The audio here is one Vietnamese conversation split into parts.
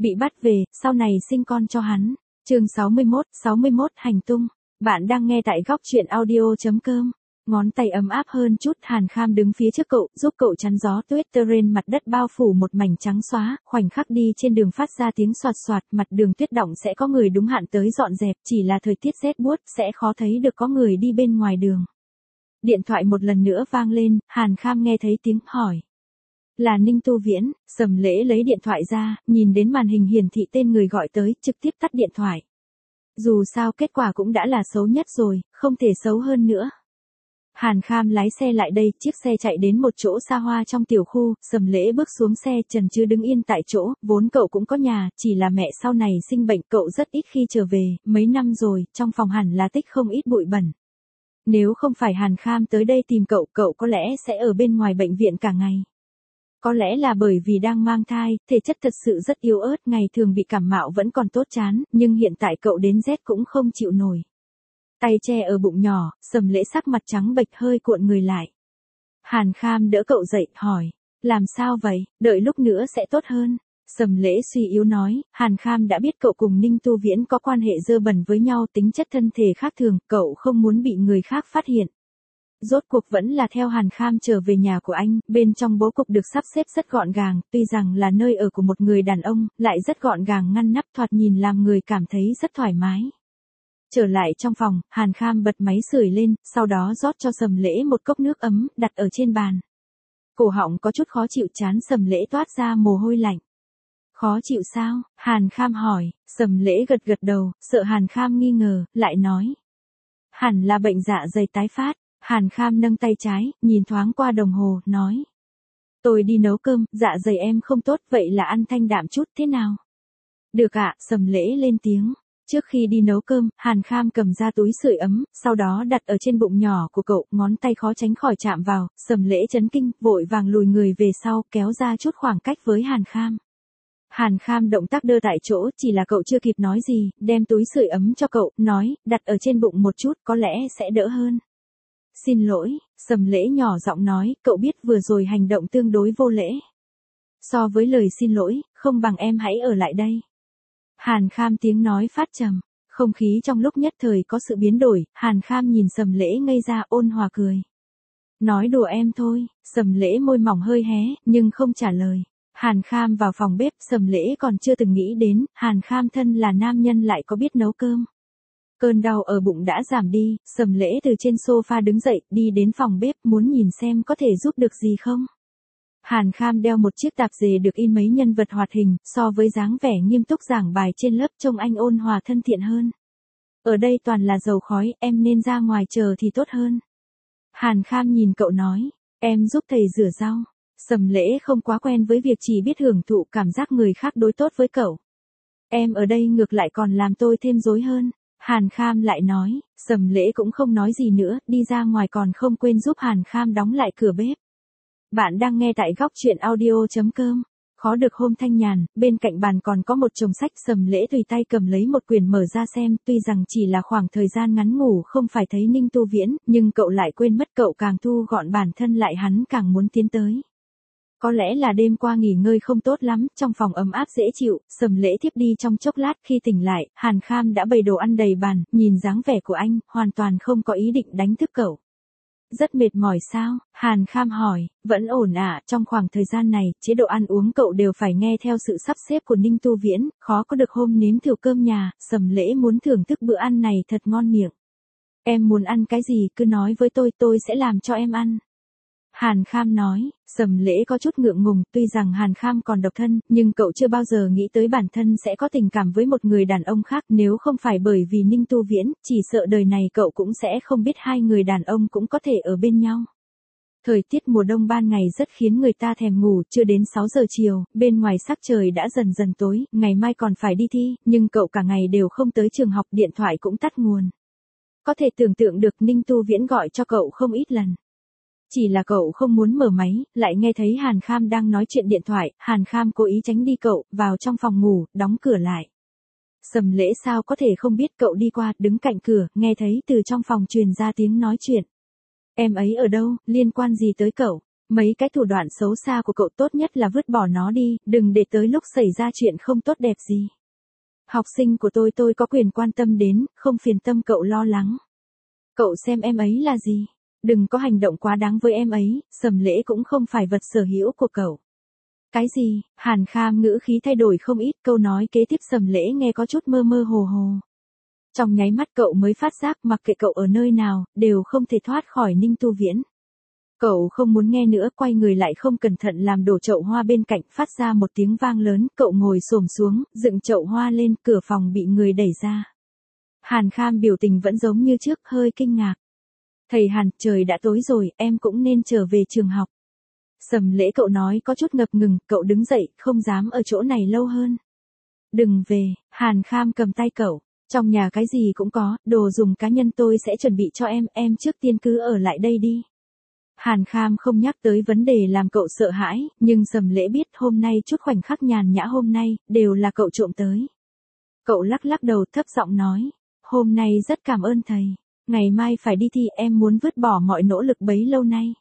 Bị bắt về, sau này sinh con cho hắn. Chương 61 hành tung. Bạn đang nghe tại góc truyện audio.com. Ngón tay ấm áp hơn chút, Hàn Kham đứng phía trước cậu, giúp cậu chắn gió tuyết terrain, mặt đất bao phủ một mảnh trắng xóa, khoảnh khắc đi trên đường phát ra tiếng xoạt xoạt, mặt đường tuyết đọng sẽ có người đúng hạn tới dọn dẹp, chỉ là thời tiết rét buốt sẽ khó thấy được có người đi bên ngoài đường. Điện thoại một lần nữa vang lên, Hàn Kham nghe thấy tiếng hỏi. Là Ninh Tu Viễn. Sầm Lễ lấy điện thoại ra, nhìn đến màn hình hiển thị tên người gọi tới, trực tiếp tắt điện thoại. Dù sao kết quả cũng đã là xấu nhất rồi, không thể xấu hơn nữa. Hàn Kham lái xe lại đây, chiếc xe chạy đến một chỗ xa hoa trong tiểu khu, Sầm Lễ bước xuống xe, chần chừ đứng yên tại chỗ, vốn cậu cũng có nhà, chỉ là mẹ sau này sinh bệnh, cậu rất ít khi trở về, mấy năm rồi, trong phòng hẳn là tích không ít bụi bẩn. Nếu không phải Hàn Kham tới đây tìm cậu, cậu có lẽ sẽ ở bên ngoài bệnh viện cả ngày. Có lẽ là bởi vì đang mang thai, thể chất thật sự rất yếu ớt, ngày thường bị cảm mạo vẫn còn tốt chán, nhưng hiện tại cậu đến rét cũng không chịu nổi. Tay che ở bụng nhỏ, Sầm Lễ sắc mặt trắng bệch hơi cuộn người lại. Hàn Kham đỡ cậu dậy, hỏi, làm sao vậy, đợi lúc nữa sẽ tốt hơn. Sầm Lễ suy yếu nói, Hàn Kham đã biết cậu cùng Ninh Tu Viễn có quan hệ dơ bẩn với nhau, tính chất thân thể khác thường, cậu không muốn bị người khác phát hiện. Rốt cuộc vẫn là theo Hàn Kham trở về nhà của anh, bên trong bố cục được sắp xếp rất gọn gàng, tuy rằng là nơi ở của một người đàn ông, lại rất gọn gàng ngăn nắp, thoạt nhìn làm người cảm thấy rất thoải mái. Trở lại trong phòng, Hàn Kham bật máy sưởi lên, sau đó rót cho Sầm Lễ một cốc nước ấm, đặt ở trên bàn. Cổ họng có chút khó chịu, trán Sầm Lễ toát ra mồ hôi lạnh. Khó chịu sao? Hàn Kham hỏi. Sầm Lễ gật gật đầu, sợ Hàn Kham nghi ngờ, lại nói. Hẳn là bệnh dạ dày tái phát. Hàn Kham nâng tay trái, nhìn thoáng qua đồng hồ, nói. Tôi đi nấu cơm, dạ dày em không tốt, vậy là ăn thanh đạm chút, thế nào? Được ạ, Sầm Lễ lên tiếng. Trước khi đi nấu cơm, Hàn Kham cầm ra túi sưởi ấm, sau đó đặt ở trên bụng nhỏ của cậu, ngón tay khó tránh khỏi chạm vào, Sầm Lễ chấn kinh, vội vàng lùi người về sau, kéo ra chút khoảng cách với Hàn Kham. Hàn Kham động tác đơ tại chỗ, chỉ là cậu chưa kịp nói gì, đem túi sưởi ấm cho cậu, nói, đặt ở trên bụng một chút, có lẽ sẽ đỡ hơn. Xin lỗi, Sầm Lễ nhỏ giọng nói, cậu biết vừa rồi hành động tương đối vô lễ. So với lời xin lỗi, không bằng em hãy ở lại đây. Hàn Kham tiếng nói phát trầm, không khí trong lúc nhất thời có sự biến đổi, Hàn Kham nhìn Sầm Lễ ngây ra, ôn hòa cười. Nói đùa em thôi. Sầm Lễ môi mỏng hơi hé, nhưng không trả lời. Hàn Kham vào phòng bếp, Sầm Lễ còn chưa từng nghĩ đến, Hàn Kham thân là nam nhân lại có biết nấu cơm. Cơn đau ở bụng đã giảm đi, Sầm Lễ từ trên sofa đứng dậy, đi đến phòng bếp, muốn nhìn xem có thể giúp được gì không. Hàn Kham đeo một chiếc tạp dề được in mấy nhân vật hoạt hình, so với dáng vẻ nghiêm túc giảng bài trên lớp trông anh ôn hòa thân thiện hơn. Ở đây toàn là dầu khói, em nên ra ngoài chờ thì tốt hơn. Hàn Kham nhìn cậu nói, em giúp thầy rửa rau. Sầm Lễ không quá quen với việc chỉ biết hưởng thụ cảm giác người khác đối tốt với cậu. Em ở đây ngược lại còn làm tôi thêm rối hơn. Hàn Kham lại nói, Sầm Lễ cũng không nói gì nữa, đi ra ngoài còn không quên giúp Hàn Kham đóng lại cửa bếp. Bạn đang nghe tại góc truyện audio.com. Khó được hôm thanh nhàn, bên cạnh bàn còn có một chồng sách, Sầm Lễ tùy tay cầm lấy một quyển mở ra xem, tuy rằng chỉ là khoảng thời gian ngắn ngủ không phải thấy Ninh Tu Viễn, nhưng cậu lại quên mất, cậu càng thu gọn bản thân lại hắn càng muốn tiến tới. Có lẽ là đêm qua nghỉ ngơi không tốt lắm, trong phòng ấm áp dễ chịu, Sầm Lễ thiếp đi trong chốc lát, khi tỉnh lại, Hàn Kham đã bày đồ ăn đầy bàn, nhìn dáng vẻ của anh, hoàn toàn không có ý định đánh thức cậu. Rất mệt mỏi sao? Hàn Kham hỏi, vẫn ổn ạ, trong khoảng thời gian này, chế độ ăn uống cậu đều phải nghe theo sự sắp xếp của Ninh Tu Viễn, khó có được hôm nếm thử cơm nhà, Sầm Lễ muốn thưởng thức bữa ăn này thật ngon miệng. Em muốn ăn cái gì cứ nói với tôi sẽ làm cho em ăn. Hàn Kham nói. Sầm Lễ có chút ngượng ngùng, tuy rằng Hàn Kham còn độc thân, nhưng cậu chưa bao giờ nghĩ tới bản thân sẽ có tình cảm với một người đàn ông khác, nếu không phải bởi vì Ninh Tu Viễn, chỉ sợ đời này cậu cũng sẽ không biết hai người đàn ông cũng có thể ở bên nhau. Thời tiết mùa đông ban ngày rất khiến người ta thèm ngủ, chưa đến 6 giờ chiều, bên ngoài sắc trời đã dần dần tối, ngày mai còn phải đi thi, nhưng cậu cả ngày đều không tới trường học, điện thoại cũng tắt nguồn. Có thể tưởng tượng được Ninh Tu Viễn gọi cho cậu không ít lần. Chỉ là cậu không muốn mở máy, lại nghe thấy Hàn Kham đang nói chuyện điện thoại, Hàn Kham cố ý tránh đi cậu, vào trong phòng ngủ, đóng cửa lại. Sầm Lễ sao có thể không biết, cậu đi qua, đứng cạnh cửa, nghe thấy từ trong phòng truyền ra tiếng nói chuyện. Em ấy ở đâu, liên quan gì tới cậu? Mấy cái thủ đoạn xấu xa của cậu tốt nhất là vứt bỏ nó đi, đừng để tới lúc xảy ra chuyện không tốt đẹp gì. Học sinh của tôi có quyền quan tâm đến, không phiền tâm cậu lo lắng. Cậu xem em ấy là gì? Đừng có hành động quá đáng với em ấy, Sầm Lễ cũng không phải vật sở hữu của cậu. Cái gì? Hàn Kham ngữ khí thay đổi không ít, câu nói kế tiếp Sầm Lễ nghe có chút mơ mơ hồ hồ. Trong nháy mắt cậu mới phát giác mặc kệ cậu ở nơi nào, đều không thể thoát khỏi Ninh Tu Viễn. Cậu không muốn nghe nữa, quay người lại không cẩn thận làm đổ chậu hoa bên cạnh, phát ra một tiếng vang lớn, cậu ngồi xổm xuống, dựng chậu hoa lên, cửa phòng bị người đẩy ra. Hàn Kham biểu tình vẫn giống như trước, hơi kinh ngạc. Thầy Hàn, trời đã tối rồi, em cũng nên trở về trường học. Sầm Lễ cậu nói có chút ngập ngừng, cậu đứng dậy, không dám ở chỗ này lâu hơn. Đừng về, Hàn Kham cầm tay cậu. Trong nhà cái gì cũng có, đồ dùng cá nhân tôi sẽ chuẩn bị cho em trước tiên cứ ở lại đây đi. Hàn Kham không nhắc tới vấn đề làm cậu sợ hãi, nhưng Sầm Lễ biết hôm nay chút khoảnh khắc nhàn nhã hôm nay, đều là cậu trộm tới. Cậu lắc lắc đầu thấp giọng nói, hôm nay rất cảm ơn thầy, ngày mai phải đi thi, em muốn vứt bỏ mọi nỗ lực bấy lâu nay.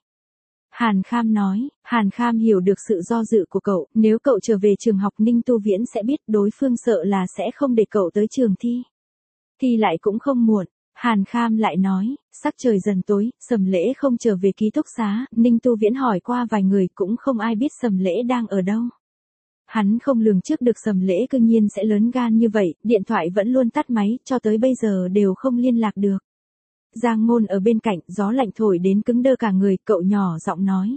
Hàn Kham nói, Hàn Kham hiểu được sự do dự của cậu, nếu cậu trở về trường học Ninh Tu Viễn sẽ biết đối phương sợ là sẽ không để cậu tới trường thi. Thi lại cũng không muộn. Hàn Kham lại nói, sắc trời dần tối, Sầm Lễ không trở về ký túc xá, Ninh Tu Viễn hỏi qua vài người cũng không ai biết Sầm Lễ đang ở đâu. Hắn không lường trước được Sầm Lễ cư nhiên sẽ lớn gan như vậy, điện thoại vẫn luôn tắt máy, cho tới bây giờ đều không liên lạc được. Giang Ngôn ở bên cạnh, gió lạnh thổi đến cứng đơ cả người, cậu nhỏ giọng nói.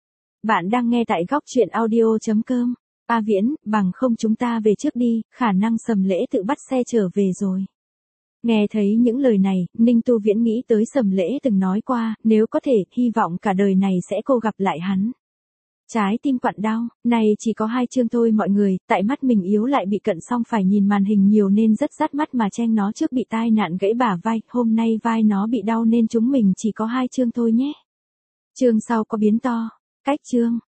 Bạn đang nghe tại góc truyện audio.com. A Viễn, bằng không chúng ta về trước đi, khả năng Sầm Lễ tự bắt xe trở về rồi. Nghe thấy những lời này, Ninh Tu Viễn nghĩ tới Sầm Lễ từng nói qua, nếu có thể, hy vọng cả đời này sẽ cô gặp lại hắn. Trái tim quặn đau, này chỉ có 2 chương thôi mọi người, tại mắt mình yếu lại bị cận xong phải nhìn màn hình nhiều nên rất rát mắt mà Chen nó trước bị tai nạn gãy bả vai, hôm nay vai nó bị đau nên chúng mình chỉ có 2 chương thôi nhé. Chương sau có biến to, cách chương.